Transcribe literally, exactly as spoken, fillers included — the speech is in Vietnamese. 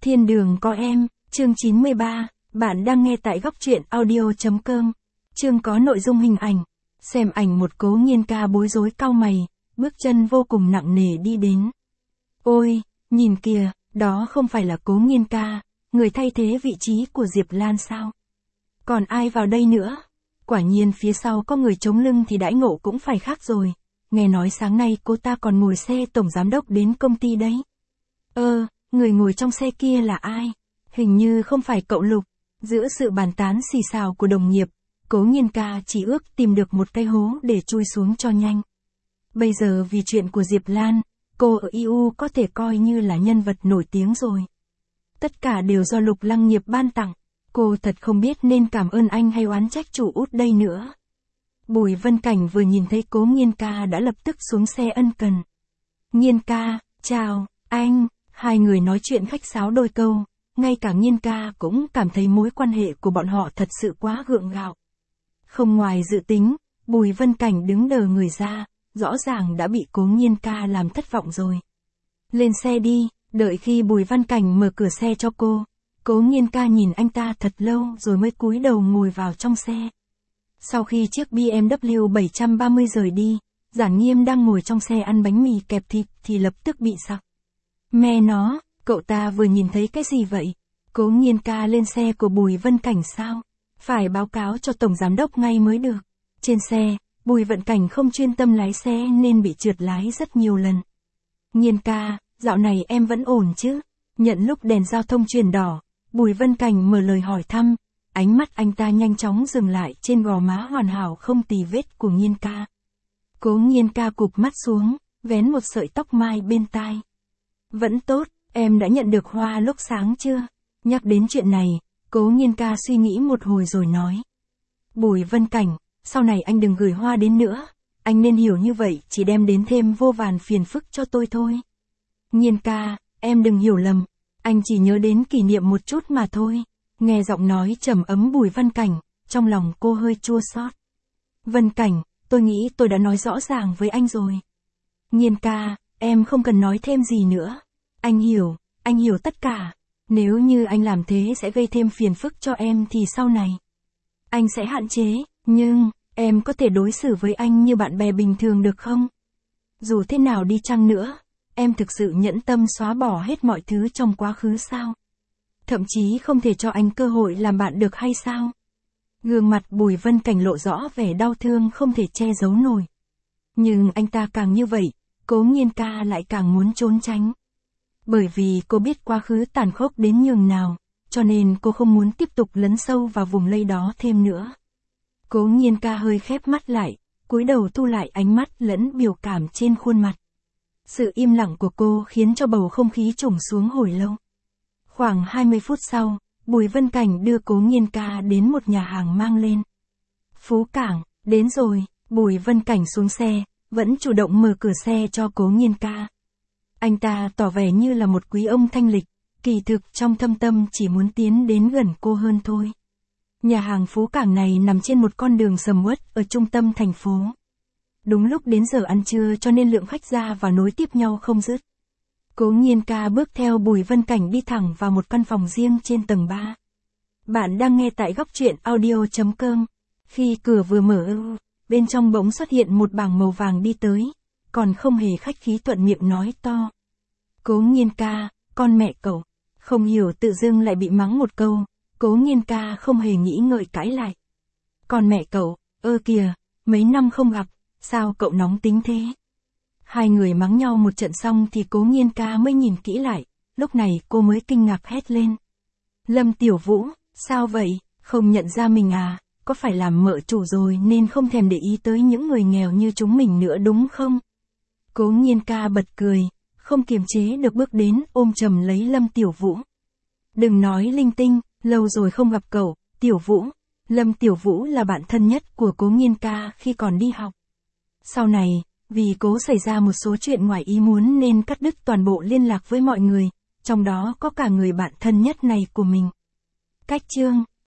Thiên đường có em, chương chín mươi ba, bạn đang nghe tại góc truyện audio.com. Chương có nội dung hình ảnh. Xem ảnh một Cố Nghiên ca bối rối cau mày, bước chân vô cùng nặng nề đi đến. Ôi, nhìn kìa, đó không phải là Cố Nghiên ca, người thay thế vị trí của Diệp Lan sao? Còn ai vào đây nữa? Quả nhiên phía sau có người chống lưng thì đãi ngộ cũng phải khác rồi. Nghe nói sáng nay cô ta còn ngồi xe tổng giám đốc đến công ty đấy. Ơ, người ngồi trong xe kia là ai? Hình như không phải cậu Lục. Giữa sự bàn tán xì xào của đồng nghiệp, Cố Nghiên ca chỉ ước tìm được một cái hố để chui xuống cho nhanh. Bây giờ vì chuyện của Diệp Lan, cô ở i u có thể coi như là nhân vật nổi tiếng rồi. Tất cả đều do Lục Lăng Nghiệp ban tặng. Cô thật không biết nên cảm ơn anh hay oán trách chủ út đây nữa. Bùi Vân Cảnh vừa nhìn thấy Cố Nghiên ca đã lập tức xuống xe ân cần. Nghiên ca, chào, anh. Hai người nói chuyện khách sáo đôi câu, ngay cả Nghiên ca cũng cảm thấy mối quan hệ của bọn họ thật sự quá gượng gạo. Không ngoài dự tính, Bùi Vân Cảnh đứng đờ người ra, rõ ràng đã bị Cố Nghiên ca làm thất vọng rồi. Lên xe đi, đợi khi Bùi Vân Cảnh mở cửa xe cho cô, Cố Nghiên ca nhìn anh ta thật lâu rồi mới cúi đầu ngồi vào trong xe. Sau khi chiếc bê em vê bảy ba mươi rời đi, Giản Nghiêm đang ngồi trong xe ăn bánh mì kẹp thịt thì lập tức bị sặc. Mẹ nó, cậu ta vừa nhìn thấy cái gì vậy? Cố Nghiên ca lên xe của Bùi Vân Cảnh sao? Phải báo cáo cho tổng giám đốc ngay mới được. Trên xe, Bùi Vân Cảnh không chuyên tâm lái xe nên bị trượt lái rất nhiều lần. Nghiên ca, dạo này em vẫn ổn chứ? Nhận lúc đèn giao thông chuyển đỏ, Bùi Vân Cảnh mở lời hỏi thăm, ánh mắt anh ta nhanh chóng dừng lại trên gò má hoàn hảo không tì vết của Nghiên ca. Cố Nghiên ca cụp mắt xuống, vén một sợi tóc mai bên tai. Vẫn tốt, em đã nhận được hoa lúc sáng chưa? Nhắc đến chuyện này, Cố Nghiên ca suy nghĩ một hồi rồi nói. Bùi Vân Cảnh, sau này anh đừng gửi hoa đến nữa, anh nên hiểu như vậy chỉ đem đến thêm vô vàn phiền phức cho tôi thôi. Nghiên ca, em đừng hiểu lầm, anh chỉ nhớ đến kỷ niệm một chút mà thôi. Nghe giọng nói trầm ấm Bùi Vân Cảnh, trong lòng cô hơi chua xót. Vân Cảnh, tôi nghĩ tôi đã nói rõ ràng với anh rồi. Nghiên ca, em không cần nói thêm gì nữa. Anh hiểu, anh hiểu tất cả. Nếu như anh làm thế sẽ gây thêm phiền phức cho em thì sau này anh sẽ hạn chế, nhưng em có thể đối xử với anh như bạn bè bình thường được không? Dù thế nào đi chăng nữa, em thực sự nhẫn tâm xóa bỏ hết mọi thứ trong quá khứ sao? Thậm chí không thể cho anh cơ hội làm bạn được hay sao? Gương mặt Bùi Vân Cảnh lộ rõ vẻ đau thương không thể che giấu nổi. Nhưng anh ta càng như vậy, Cố Nghiên ca lại càng muốn trốn tránh. Bởi vì cô biết quá khứ tàn khốc đến nhường nào, cho nên cô không muốn tiếp tục lấn sâu vào vùng lây đó thêm nữa. Cố Nghiên ca hơi khép mắt lại, cúi đầu thu lại ánh mắt lẫn biểu cảm trên khuôn mặt. Sự im lặng của cô khiến cho bầu không khí trùng xuống hồi lâu. Khoảng hai mươi phút sau, Bùi Vân Cảnh đưa Cố Nghiên ca đến một nhà hàng mang lên. Phú Cảng, đến rồi. Bùi Vân Cảnh xuống xe, vẫn chủ động mở cửa xe cho Cố Nghiên ca. Anh ta tỏ vẻ như là một quý ông thanh lịch, kỳ thực trong thâm tâm chỉ muốn tiến đến gần cô hơn thôi. Nhà hàng Phú Cảng này nằm trên một con đường sầm uất ở trung tâm thành phố. Đúng lúc đến giờ ăn trưa cho nên lượng khách ra và nối tiếp nhau không dứt. Cố Nghiên ca bước theo Bùi Vân Cảnh đi thẳng vào một căn phòng riêng trên tầng ba. Bạn đang nghe tại góc truyện audio.com. Khi cửa vừa mở, bên trong bỗng xuất hiện một bảng màu vàng đi tới, còn không hề khách khí thuận miệng nói to. Cố Nghiên ca, con mẹ cậu. Không hiểu tự dưng lại bị mắng một câu, Cố Nghiên ca không hề nghĩ ngợi cãi lại. Con mẹ cậu, ơ kìa, mấy năm không gặp, sao cậu nóng tính thế? Hai người mắng nhau một trận xong thì Cố Nghiên ca mới nhìn kỹ lại, lúc này cô mới kinh ngạc hét lên. Lâm Tiểu Vũ, sao vậy, không nhận ra mình à, có phải làm mợ chủ rồi nên không thèm để ý tới những người nghèo như chúng mình nữa đúng không? Cố Nghiên ca bật cười, không kiềm chế được bước đến ôm chầm lấy Lâm Tiểu Vũ. Đừng nói linh tinh, lâu rồi không gặp cậu, Tiểu Vũ. Lâm Tiểu Vũ là bạn thân nhất của Cố Nghiên ca khi còn đi học. Sau này, vì cố xảy ra một số chuyện ngoài ý muốn nên cắt đứt toàn bộ liên lạc với mọi người, trong đó có cả người bạn thân nhất này của mình. Cách chương